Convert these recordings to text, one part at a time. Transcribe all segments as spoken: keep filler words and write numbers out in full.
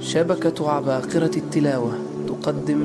شبكة عباقرة التلاوة تقدم.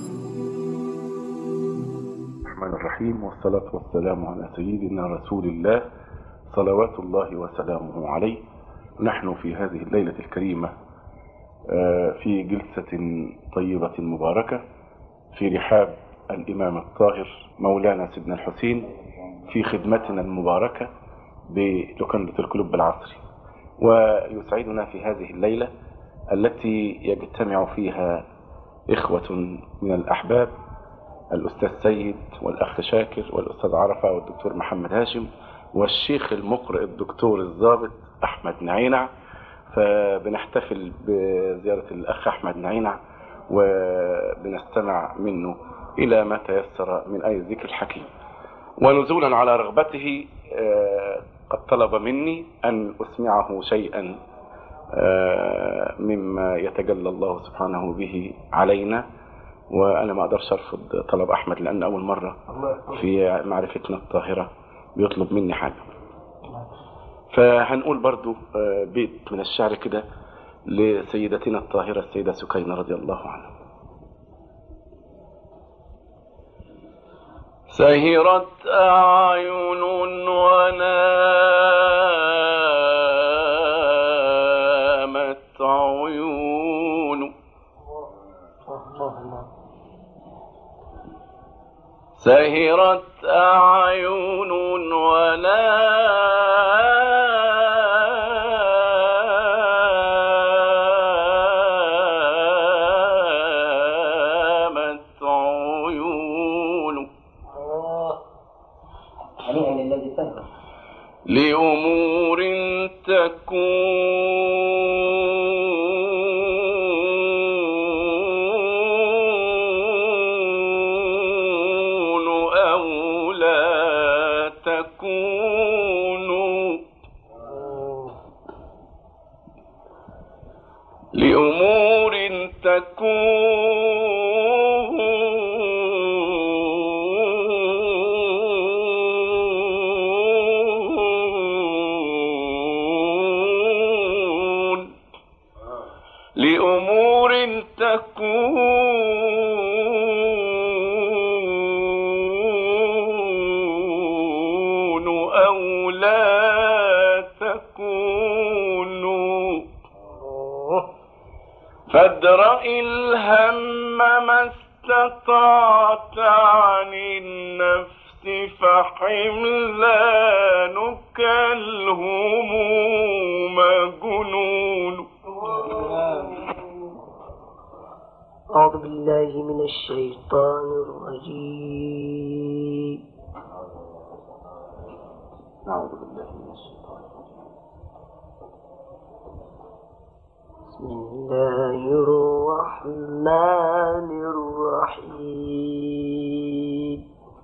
الرحمن الرحيم، والصلاة والسلام على سيدنا رسول الله صلوات الله وسلامه عليه. نحن في هذه الليلة الكريمة في جلسة طيبة مباركة في رحاب الإمام الطاهر مولانا سيدنا الحسين في خدمتنا المباركة بلوكندة القلوب العصري. ويسعدنا في هذه الليلة التي يجتمع فيها إخوة من الأحباب، الأستاذ سيد والأخ شاكر والأستاذ عرفة والدكتور محمد هاشم والشيخ المقرئ الدكتور الضابط أحمد نعينع. فبنحتفل بزيارة الأخ أحمد نعينع وبنستمع منه إلى ما تيسر من آية الذكر الحكيم. ونزولا على رغبته قد طلب مني أن أسمعه شيئا مما يتجلى الله سبحانه به علينا، وأنا ما أقدرش أرفض طلب أحمد لأن أول مرة في معرفتنا الطاهرة بيطلب مني حاجة. فهنقول برضو بيت من الشعر كده لسيدتنا الطاهرة السيدة سكينة رضي الله عنها. سهرت أعين ونامت عيون، سهرت أعين ونامت عيون لأمور تكون أو لا تكون، لأمور تكون لأمور تكون أو لا تكون، فادرأ الهم ما استطعت عن النفس، فحملانك الهموم جنون. أعوذ بالله من الشيطان الرجيم. أعوذ بالله من الشيطان بسم الله الرحمن الرحيم.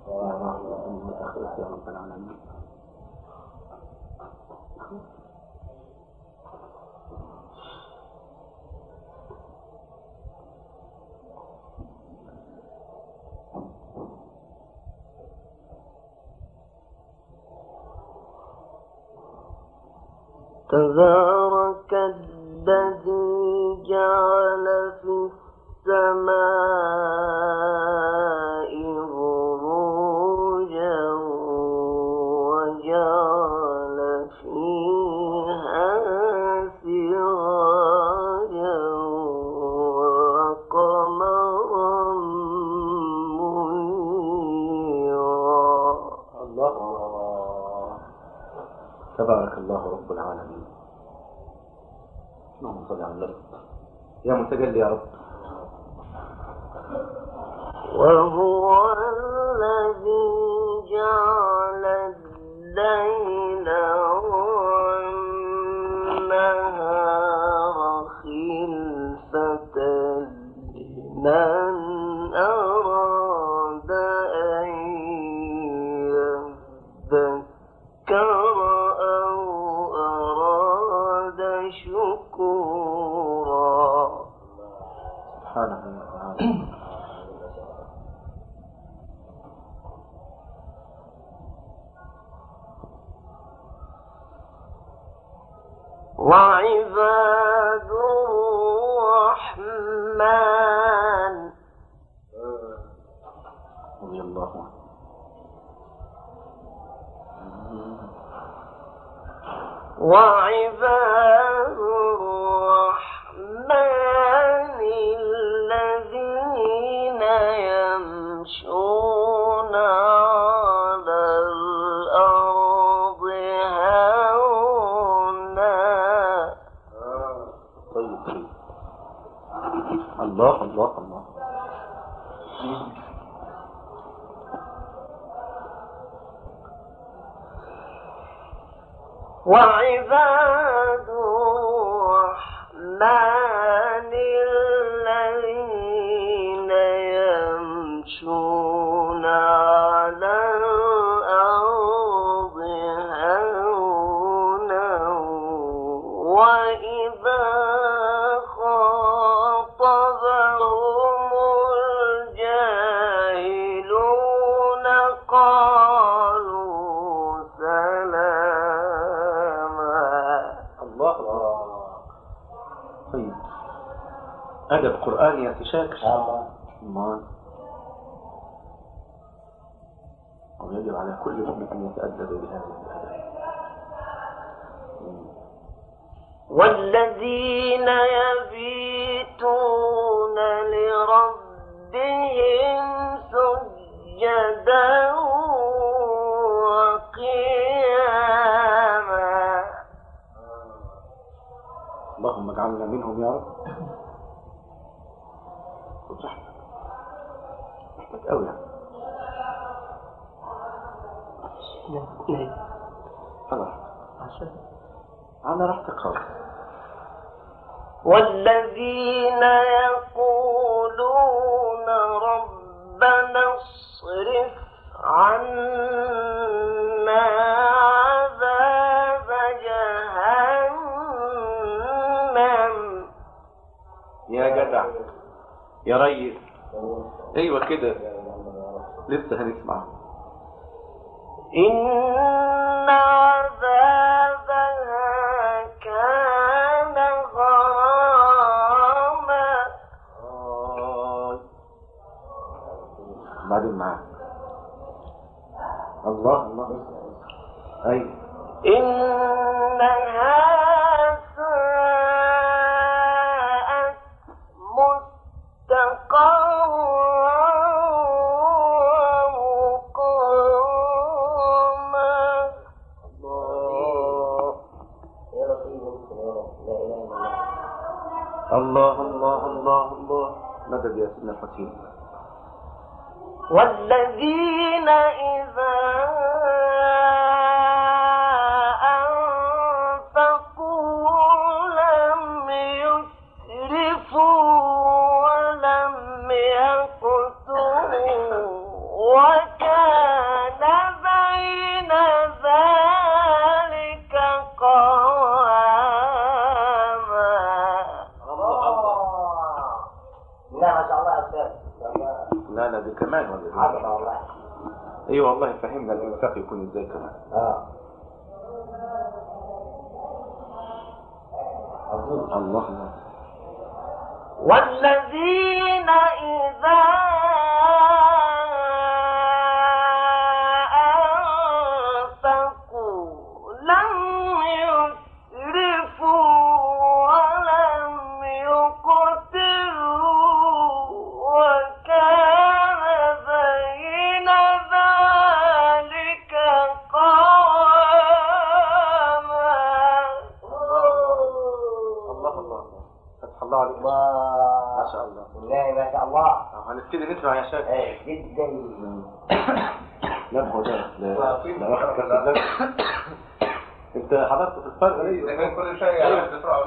تبارك الذي جعل في السماء بروجا وجعل فيها سراجا وقمرا منيرا. الله، تبارك الله رب العالمين. اللهم صل على النبي يا متجلي يا رب. وهو الذي جعل الليل والنهار خلفة لمن أراد أن يذكر أو أراد شكورا. سبحانه وتعالى. وعباد الله رضي الله عنه. وعباد الرحمن الذين يمشون على الأرض هونا. طيب طيب. الله الله الله. وعباد الرحمن الذين يمشون على الأرض هونا وإذا خاطبهم الجاهلون قالوا سلاما. الله الله. طيب أدب قرآني يا شاكر. الله. ويجب على كل مؤمن أن يتأدب بهذا الأدب. والذين يبيتون لربهم سجدا وقياما. اللهم اجعلنا منهم يا رب. وصحتك صحتك قوي يعني. خلاص على راحتك خالص. والذين يقولون ربنا اصرف عنا عذاب جهنم. يا جدع يا ريس. ايوه كده لسه هنسمع. إن عذابها كان غراما. بعدين معاك. الله الله. أيوة. إنها ساءت مستقرا ومقاما. الله الله الله الله. مدد يا سيدنا الحسين. والذين إذا أنفقوا لم يسرفوا ولم يقتروا وكان بين ذلك قواما. لا ما شاء الله يا أستاذ. لا لا دي كمان ولا عظمة والله. ايوه والله فهمنا الانفاق يكون ازاي كمان. اه الله الله. والذين إذا أنفقوا لم يسرفوا ولم يقتروا وكان بين ذلك قواما. الله الله. فتح الله عليك. الله ما شاء الله. والله ما شاء الله. هنبتدي نسمع يا شيخ. ايه جدا. نبغى ده لا لا واخد كاس الدم. انت حضرت في الفرق ليه؟ كل شيء يعني بسرعة.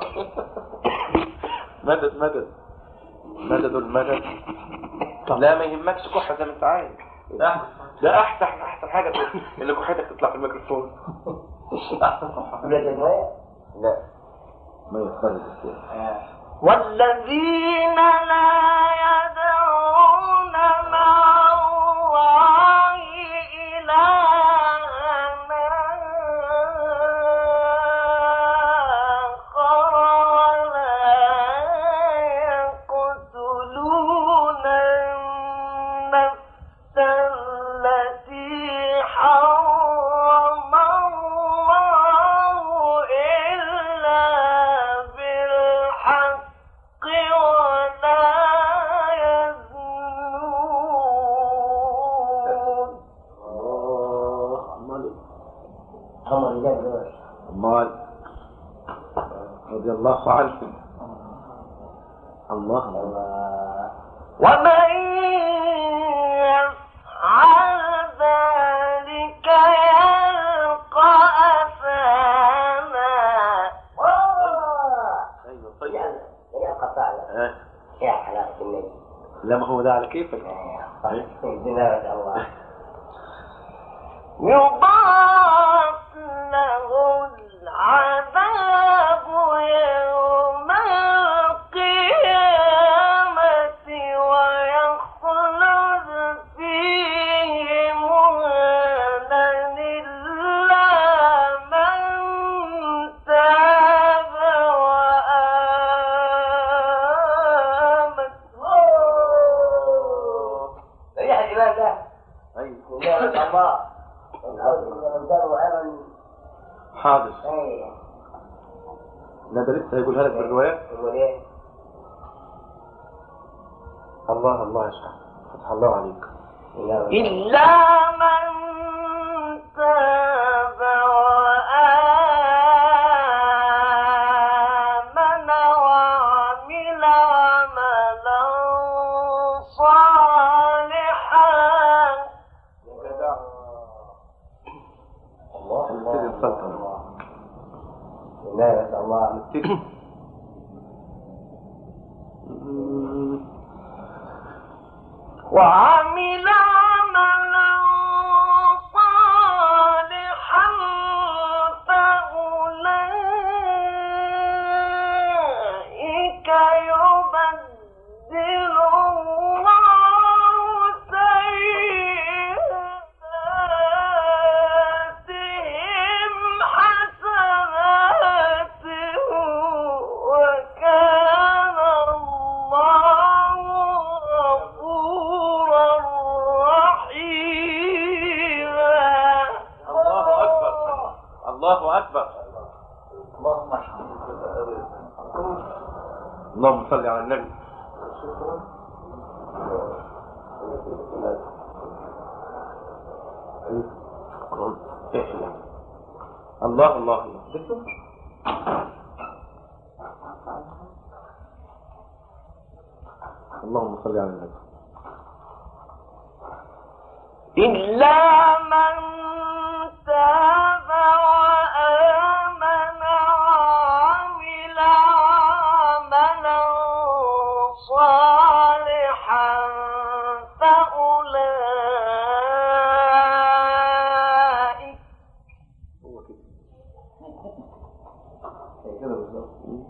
مدد مدد مدد المدد. لا ما يهمكش كحة زي ما انت عايز. ده احسن احسن حاجة اللي كحتك تطلع في الميكروفون. احسن كحة. لا ما يخرج الصوت. والذين لا يدعون مع الله إلها آخر ولا يقتلون رضي الله عنه. الله الله. ومن يفعل ذلك يلقى أثاما. ايوه طيب. يا قطاع يا حلاوة النبي. لا ما هو ده على كيفك. صحيح. ما شاء الله. يضاعف له العذاب يوم القيامة ويخلد فيه مهانا إلا من تاب وآمن. ريح الإمام ده. ايوه ما شاء الله. حاضر. لا ده لسه هيقولها لك بالرواية. الله الله يا شيخ، فتح الله عليك. إلا من تاب وآمن وعمل عملا صالحا. الله نبتدي السلطنة. لا ما شاء الله. نبتدي. وعمل عملا صالحا فأولئك يبدل الله سيئاتهم حسنات وكان الله غفورا رحيما. الله أكبر. الله أكبر. اللهم اشهد. اللهم صل على النبي. الله الله اللهم صل على النبي. إلا من تاب وآمن وعمل عملا صالحا فأولئك هو كده. كده بالظبط.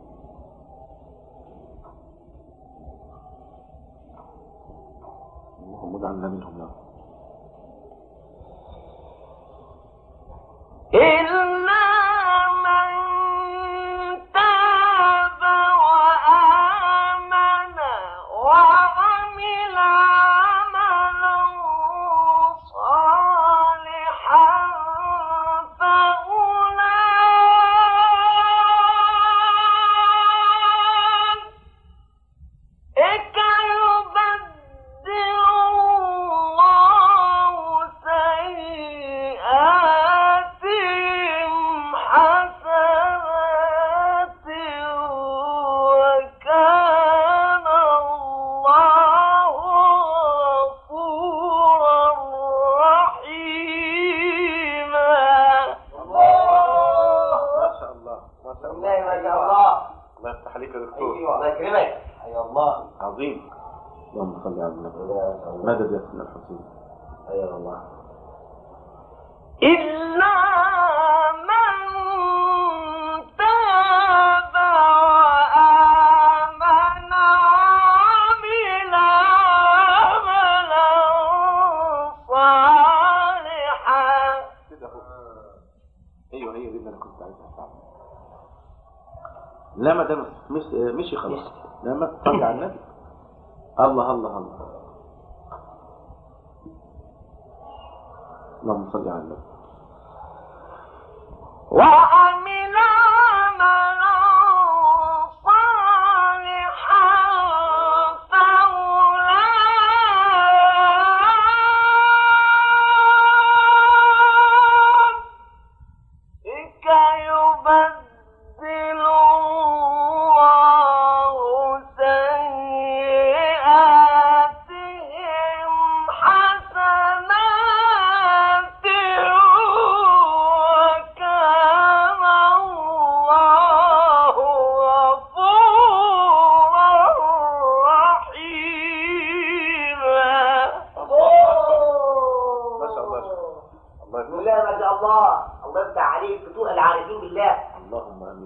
اللهم اجعلنا منهم يا رب. إلا من تاب وآمن وعمل عملا صالحا فأولئك يبدل الله سيئاتهم حسنات وكان الله غفورا رحيما. ما شاء الله ما شاء الله. ما شاء الله. الله يفتح عليك يا دكتور. ايوه الله يكرمك. حيا الله. عظيم. اللهم صل على النبي. مدد يا سيدنا الحسين. حيا الله. إلا من تاب وآمن وعمل عملا صالحا. كده اهو. ايوه هي دي اللي انا كنت عايزها فعلا. لا ما ده مش مشي خلاص. لا ما تصلي على النبي. الله الله الله. اللهم صل على النبي. وعمل عملا صالحا فأولئك يبدل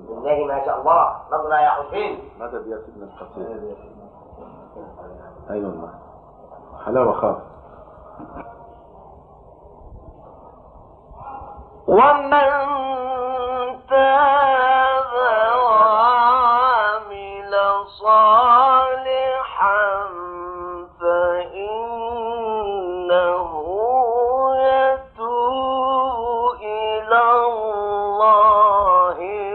بالله ما شاء الله. نظرة يا حسين. مدد يا سيدنا الحسين. ايوه والله حلاوه خالص. ومن تاب وعمل صالحا فإنه يتوب إلى الله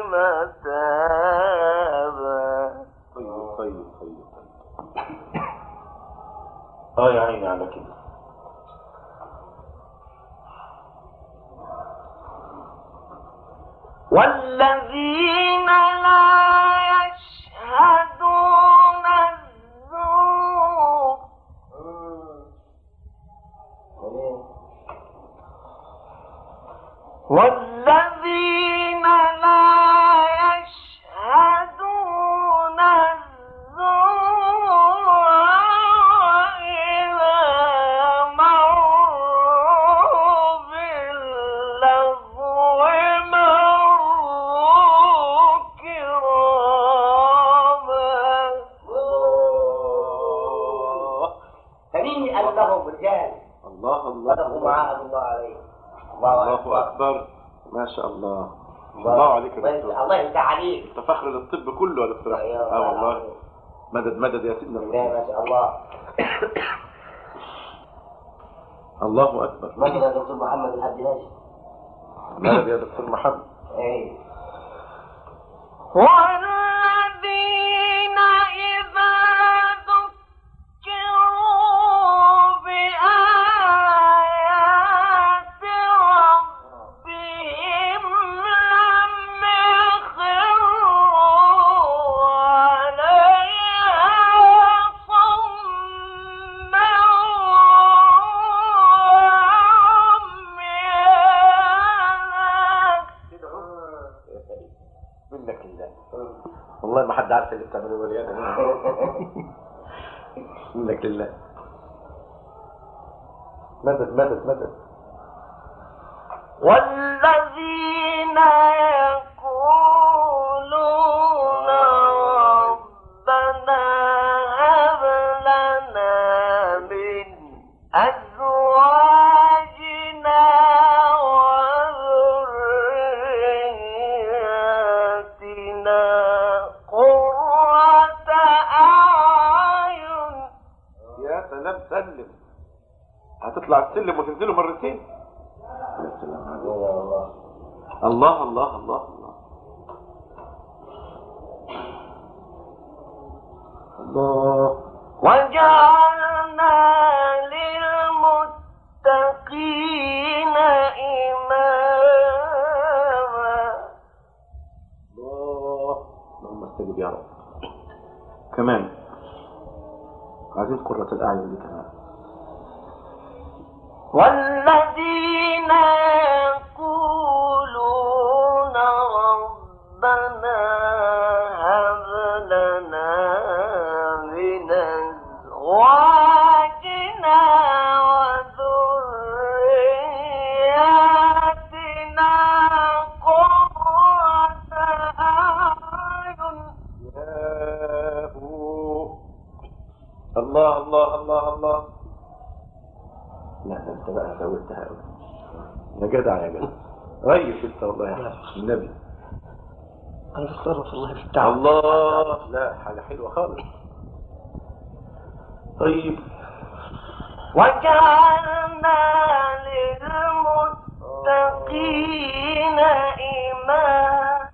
متابا. طيب طيب طيب اه يا عيني على كده. والذين لا يشهدون الزور والذين لا يشهدون الزور وإذا مروا باللغو لهم رجال. الله الله صدقوا ما عهد الله عليه. الله أكبر. ما شاء الله. الله عليك يا دكتور. الله يفتح عليك. انت فخر للطب كله يا دكتور. اه والله. مدد مدد يا سيدنا. ما شاء الله. الله اكبر. مدد يا دكتور محمد الحاج هاشم. مدد يا دكتور محمد. ايه. والذين إذا ذكروا بآيات ربهم لم يخروا عليها صما وعميانا. منك لله. والله ما حد عارف اللي بتعمله ولا انا. منك لله. مدد مدد مدد. والذين يقولون ربنا هب لنا من أزواجنا وذرياتنا قرة أعين. يا سلام سلم. هتطلع السلم وتنزله مرتين. يا سلام عليك. الله الله الله الله الله. وجعلنا للمتقين إماما. الله اللهم استجب يا رب. كمان عايزين قرة الأعين دي كمان. والذين يقولون ربنا هب لنا من أزواجنا وذرياتنا قرة أعين. الله الله الله الله. لا انت بقى زودتها قوي يا جدع يا جدع. ريس انت والله يا النبي. انا بتصرف الله في التعب. الله لا حاجه حلوه خالص. طيب وجعلنا للمتقين إماما.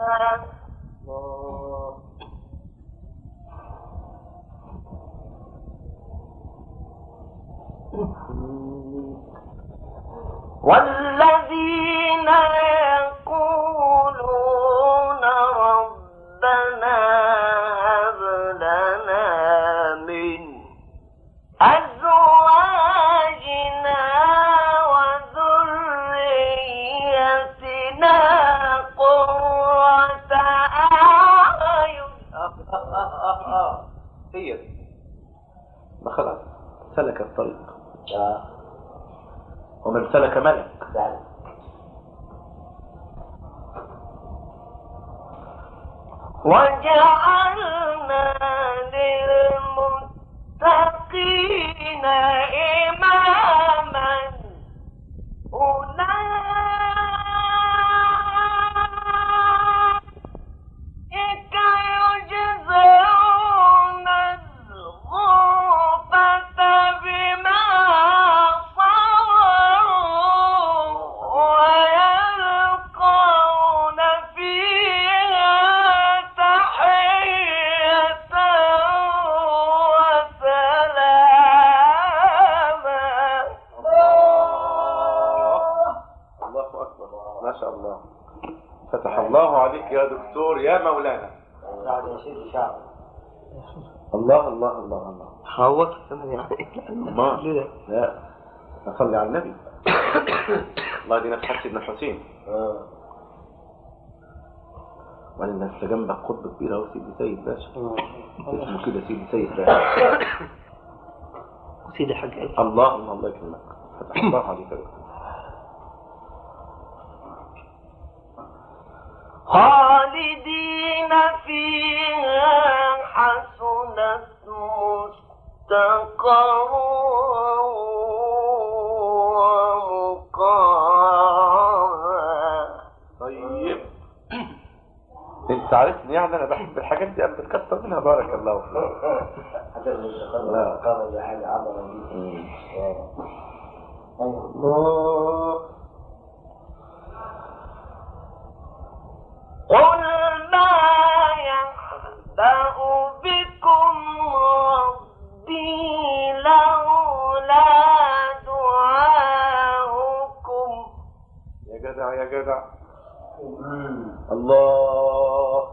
والذين يقولون ربنا هب لنا من أزواجنا وذريتنا قرة أعين. هي دي. ما خلاص سلك الطريق. ومن سلك ملك. وجعلنا للمتقين إماما أولئك يجزون الغرفة بما صبروا ويلقون فيها تحية وسلاما. الله أكبر، ما شاء الله، فتح الله عليك يا دكتور يا مولانا. الله الله الله الله. خوفت كمان يعني. الله لا نصلي على النبي. الله دي نفس ابن الحسين. وبعدين انت جنبك قطب كبير اهو، سيدي سيد باشا اسمه كده، سيدي سيد باشا. سيدي حق ايه؟ الله الله الله يكرمك، فتح الله عليك يا دكتور. خالدين فيها حسنت مستقرا ومقاما. طيب انت عارفني يعني انا بحب الحاجات دي قبل تكتر منها، بارك الله فيك. لا قبل حاجة عظمة دي. الله. قل ما يحبأ بكم ربي لولا دعاؤكم. يا جدع يا جدع. الله.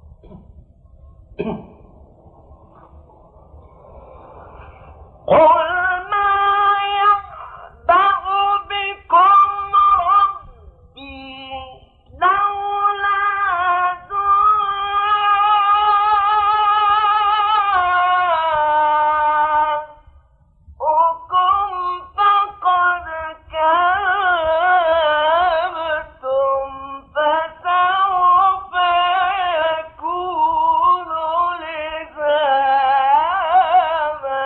قل ما يحبأ بكم ربي لولا دعاؤكم فقد كذبتم فسوف يكون لزاما.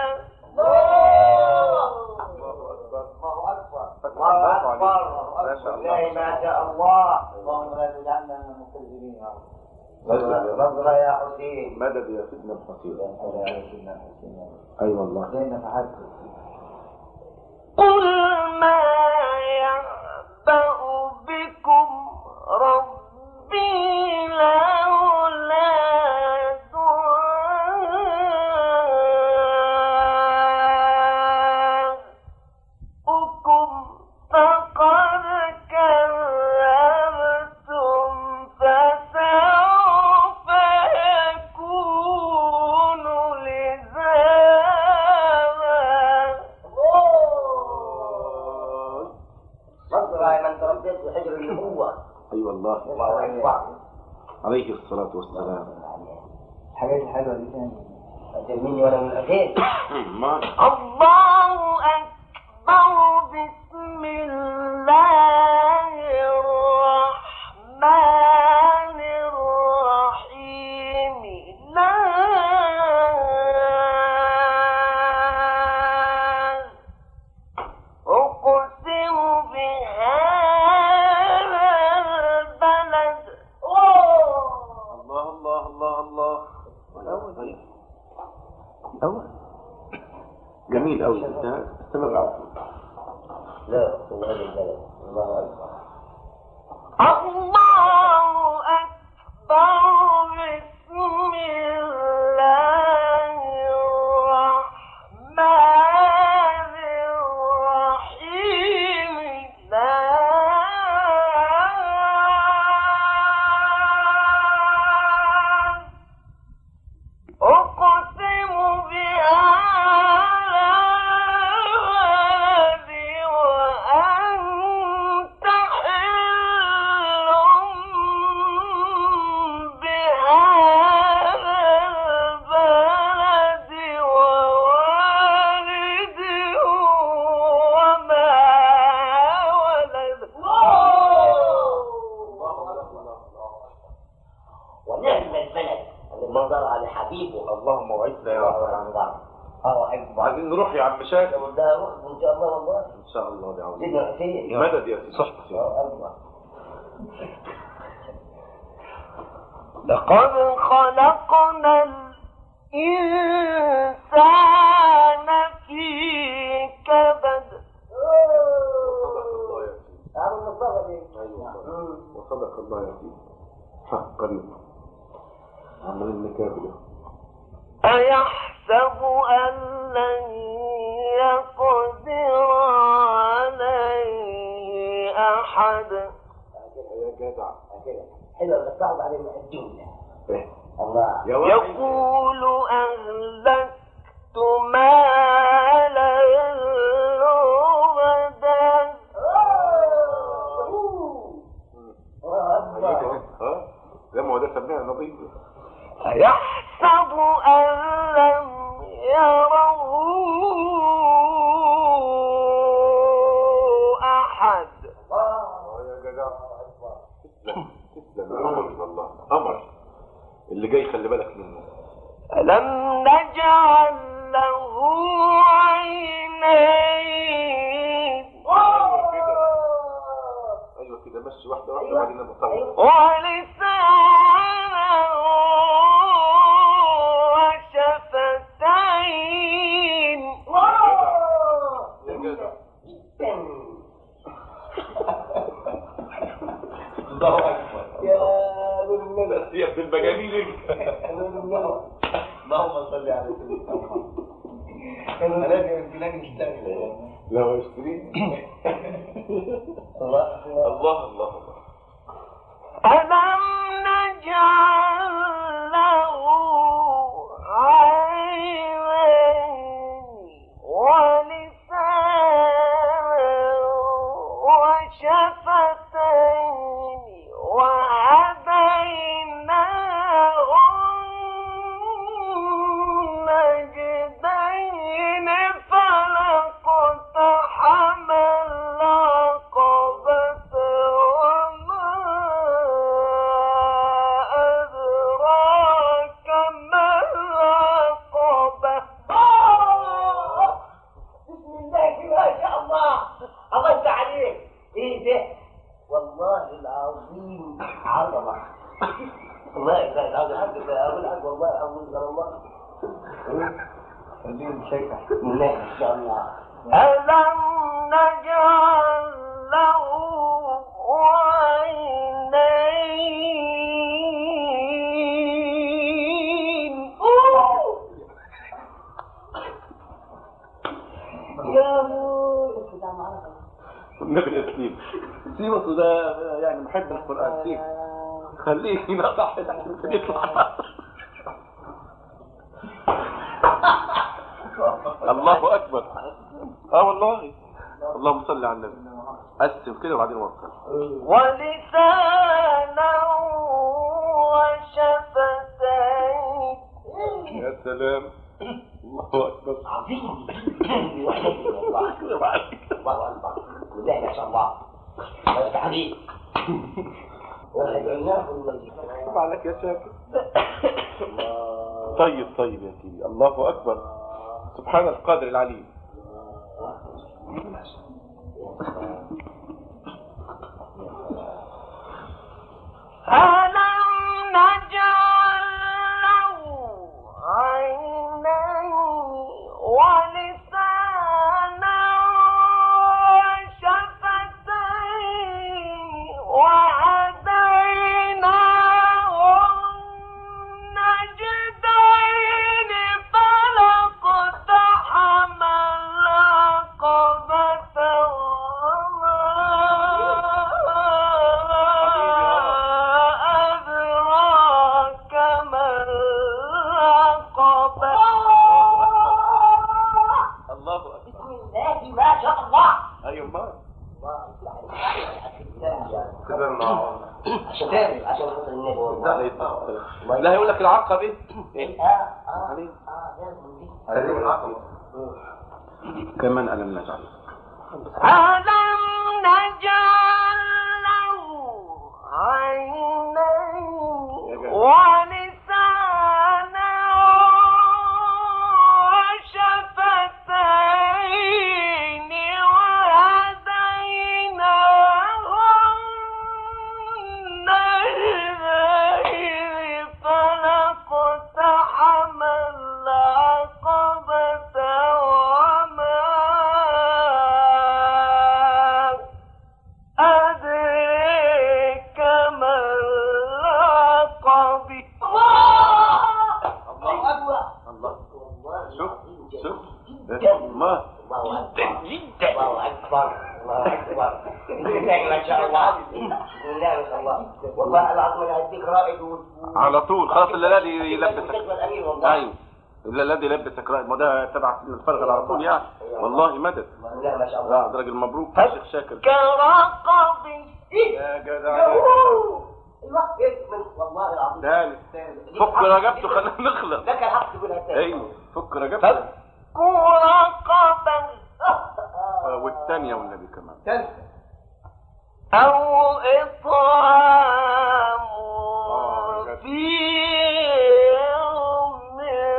ما شاء الله ما شاء الله. اللهم لا تجعلنا من المكذبين يا رب. نظرة يا حسين. مدد يا سيدنا الحسين. يا سيدنا الحسين. اي والله. زين فحدث. قل ما يحبأ بكم ربي لولا دعاؤكم فقد كذبتم فسوف يكون لزاما. نظرة يا من تربيت بحجر النبوة. اي والله. الله أكبر. عليه الصلاة والسلام. الحاجات الحلوة دي ثاني. أجل ولا من الأخير. ما الله أكبر. بسم الله الرحمن الرحيم. لا أقسم بهذا البلد. الله الله الله الله. طيب. أول جميل أوي. استمر على طول. لا في هذا البلد. الله أكبر. الله أكبر. بسم الله الرحمن الرحيم. لا أقسم بهذا البلد وأنت يقدر على حبيبه. اللهم وعدنا يا رب. اه حبيبه. عايزين نروح يا عم شاكر. ده روح ان شاء الله والله. ان شاء الله يا عم. سيدنا حسين. مدد يا سيدي. صحبة يا الله. لقد خلقنا الإنسان في كبد. وصدق الله يا سيدي حقا. عملين نكابله. أيحسب أن لن يقدر عليه أحد. يا جدع حلو بس صعب عليه الجملة. الله. يقول أهلكت مالا لبدا. ها زي ما هو ده سميها نظيف. أيحسب أن لم يره أحد. يا جدع تسلم تسلم أمر الله أمر اللي جاي خلي بالك منه. ألم نجعل له عينين. أيوة كده مشي واحدة واحدة وبعدين نطول. ولسانا وشفتين. يا جدع الله أكبر. يا بالنبي. يا ابن المجانين. اللهم صل على سيدنا محمد. كانوا لازم البلاد يشتغل. لو اشتري. الله الله الله. ألم نجعل له عينين ولسانا وشفتين وهديناه النجدين فلاقتحم العقبة وما أدراك ما العقبة. بسم الله ما شاء الله. الله يفتح عليك. ايه ده؟ والله العظيم عظمه. والله لا العظيم الحمد لله. اقول لك والله اقول لك الله. خليهم شكرا. بسم الله ما شاء الله. ألم نجعل له عينين. يا النبي الاسلام سيبه ده يعني محب القرآن سيب خليه هنا صح ممكن يطلع. الله أكبر. اه والله. اللهم صل على النبي. قسم كده وبعدين وصل. ولسانا وشفتين. يا سلام. الله أكبر. عظيم. الله أكبر. الله أكبر. بالله ما شاء الله. الله يفتح عليك. طبعا عليك يا شاكر. طيب طيب يا سيدي. الله أكبر. سبحان القادر العليم. ألم نجعل له عينين ولسانا وشفتين وهديناه النجدين فلاقتحم العقبة وما أدراك ما العقبة. الله أكبر. بسم الله ما شاء الله. أيوة ما كده عشان تعمل عشان خاطر الناس. لا هيقول لك العقبة ايه؟ اه اه اه لازم دي. هذه العقبة. كمان ألم نجعل. ألم نجعل له عينين ولسانا الله اكبر. ما شاء الله. بسم الله ما شاء الله. والله العظيم انا هديك رائد و... على طول خلاص اللي الذي يلبسك. الامير والله. ايوه اللي الذي يلبسك رائد، ما ده تبع الفرغل على طول يعني. والله مدد. لا ما شاء الله. لا ده راجل مبروك يا شيخ شاكر. كرقبي يا جدع ايوه والله العظيم. ثالث فك رقبته خلينا نخلص. لك الحق تقولها تاني. ايوه فك رقبته. كرقبا والثانية والنبي كمان. ثالثة. أو إطعام في يوم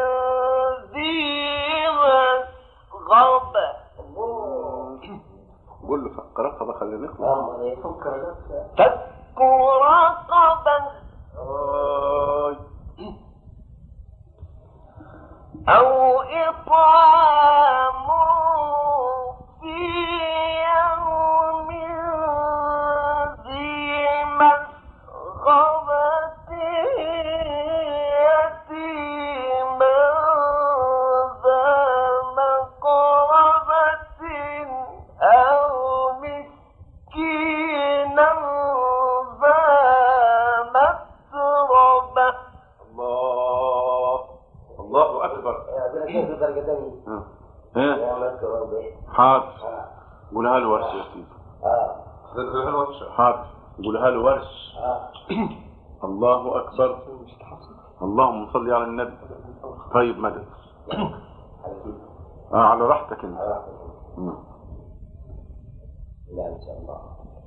ذي مسغبة. قول له فك رقبة خلينا نخلص. والله يفك رقبته. فك رقبا أو إطعام في يوم ذي مسغبة يتيما ذا مقربة أو مسكينا ذا متربة. الله الله أكبر. أنا كيف درجة ثانية؟ ها يا مذكر ربي. حاضر قولها له ورش يا سيدي. اه قولها له ورش. حاضر قولها له ورش. اه الله أكبر. اللهم صل على النبي. طيب مدد. اه على راحتك انت. مم. لا ان شاء الله.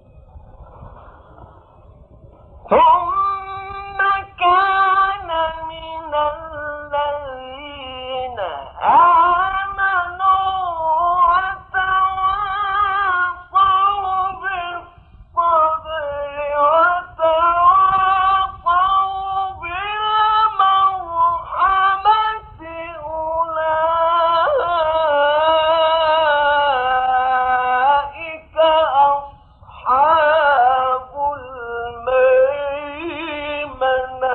ثم كان من الذين آمنوا وتواصوا بالصبر وتواصوا بالمرحمة أولئك أصحاب الميمنة.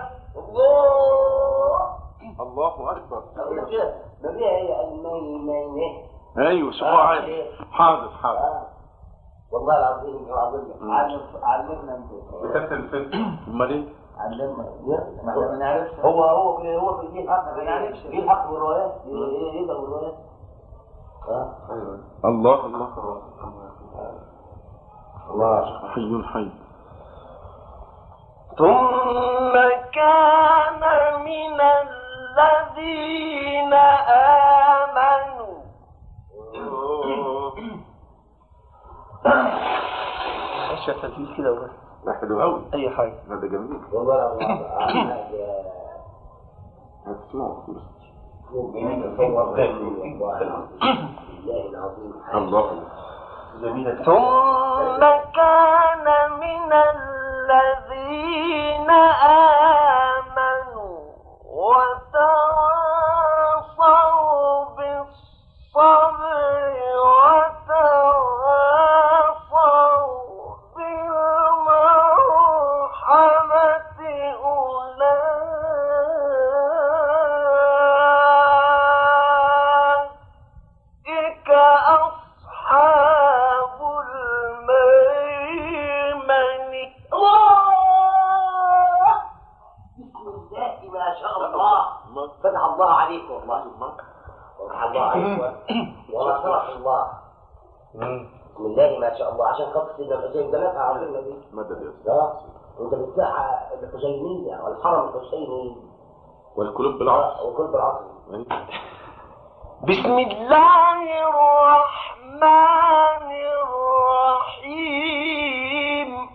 الله أكبر. ما فيها هي الميمنة. ايوه شوفوا عادي. حاضر حاضر. آه. والله العظيم العظيم علم علمنا انت. بتمثل الفيلم. امال ايه؟ علمنا ما احنا ما نعرفش. هو هو في هو في دي الحق ما نعرفش. دي الحق والروايات ايه ايه ده والروايات. اه ايوه الله الله الله حي حي. ثم كان من الذين آمنوا ايش يا تلفيز كده وبس. لا حلو قوي. اي حاجه. هذا جميل. والله العظيم هتسمعوا بس. الله ثم كان من الذين آمنوا وتواصوا بالصبر وتواصوا بالمرحمة أولئك أصحاب الميمنة. الله بسم الله ما شاء الله. فتح الله عليك والله. فتح الله عليك والله شرف الله. بسم الله ما شاء الله. عشان خاطر سيدنا الحسين ده نفع على النبي. مدد يا أستاذ. اه انت بتسمع الحسينيه والحرم الحسيني والقلوب بالعصر. وكل بالعصر. بسم الله الرحمن الرحيم.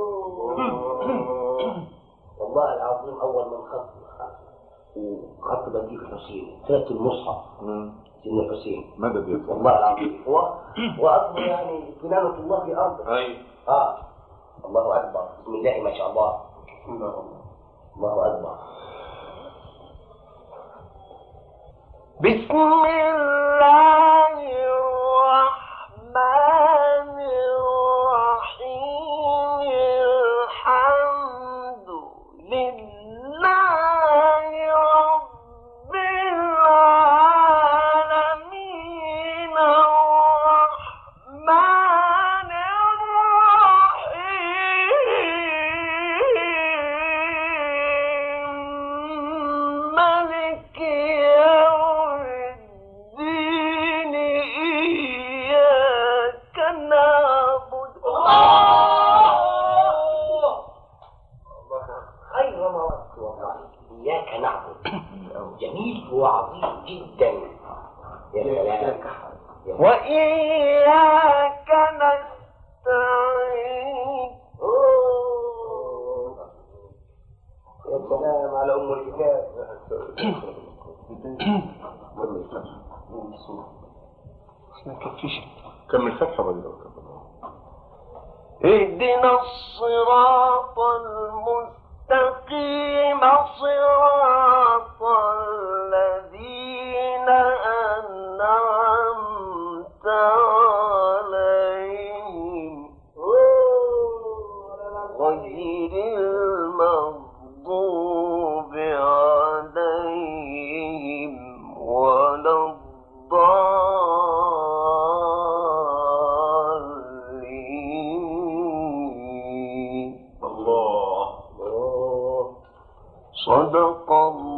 والله العظيم اول من خط خط بديك الحسين ثلاث المصحف سيدنا الحسين. مدد يا أستاذ. والله العظيم هو واكبر يعني كنانة الله في ارضه. ايوه اه الله اكبر. بسم الله ما شاء الله. الله اكبر. بسم الله الرحمن الرحيم. الحمد لله رب العالمين الرحمن إياك نعبد جميل وعظيم جدا. يا سلام. وإياك نستعين. يا سلام على أم الكتاب. كمل فتحة بدل اهدنا الصراط المستقيم صراط الذين أنعمت عليهم غير المغضوب عليهم ولا الضالين. الله. صدق الله